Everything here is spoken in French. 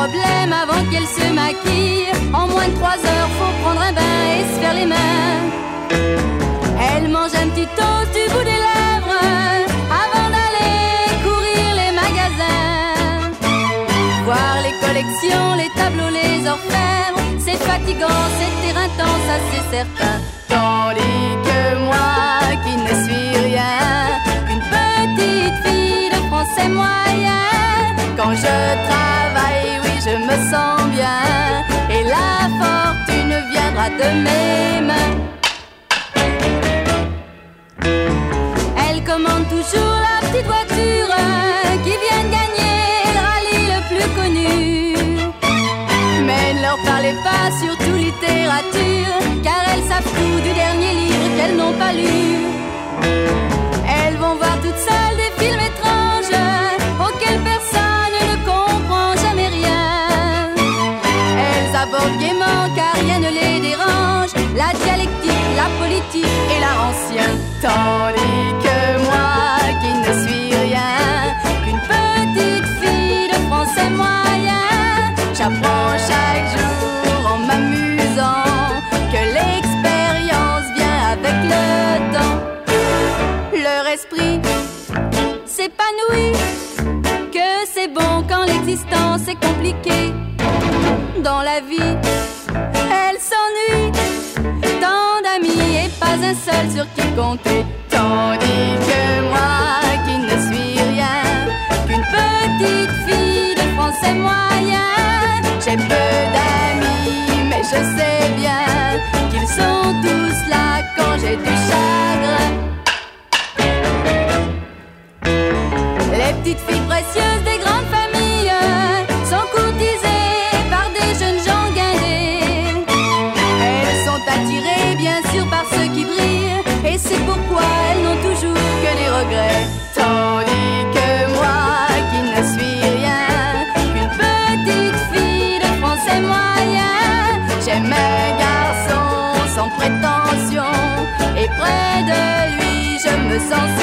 problème avant qu'elle se maquille. En moins de 3 heures, faut prendre un bain et se faire les mains. Elle mange un petit toast du bout des lèvres avant d'aller courir les magasins. Voir les collections, les tableaux, les orfèvres, c'est fatigant, c'est éreintant, ça c'est certain. Tandis que moi qui ne suis rien, une petite fille de français moyen, quand je travaille, oui je me sens bien, et la fortune viendra de mes mains. Elle commande toujours la petite voiture qui vient de gagner le rallye le plus connu. Mais ne leur parlez pas surtout littérature, car elles savent tout du dernier livre qu'elles n'ont pas lu. Elles vont voir toutes seules des films étranges auxquels personne ne comprend jamais rien. Elles abordent gaiement car rien ne les dérange, la dialectique, la politique et l'art ancien. Tandis que moi qui ne suis rien, qu'une petite fille de français moyen, j'apprends chaque jour en m'amusant que l'expérience vient avec le temps. Leur esprit s'épanouit, que c'est bon quand l'existence est compliquée. Dans la vie, elle s'ennuie, tant d'amis et pas un seul sur qui compter. Tandis que moi qui ne suis rien, qu'une petite fille de français moyen, j'ai peu d'amis mais je sais bien qu'ils sont tous là quand j'ai du chagrin. Les petites filles précieuses des grandes familles sont courtisées par des jeunes gens guindés. Elles sont attirées bien sûr par ceux qui brillent, et c'est pourquoi elles n'ont toujours que des regrets. Tandis que moi qui ne suis rien, qu'une petite fille de français moyen, j'aime un garçon sans prétention, et près de lui je me sens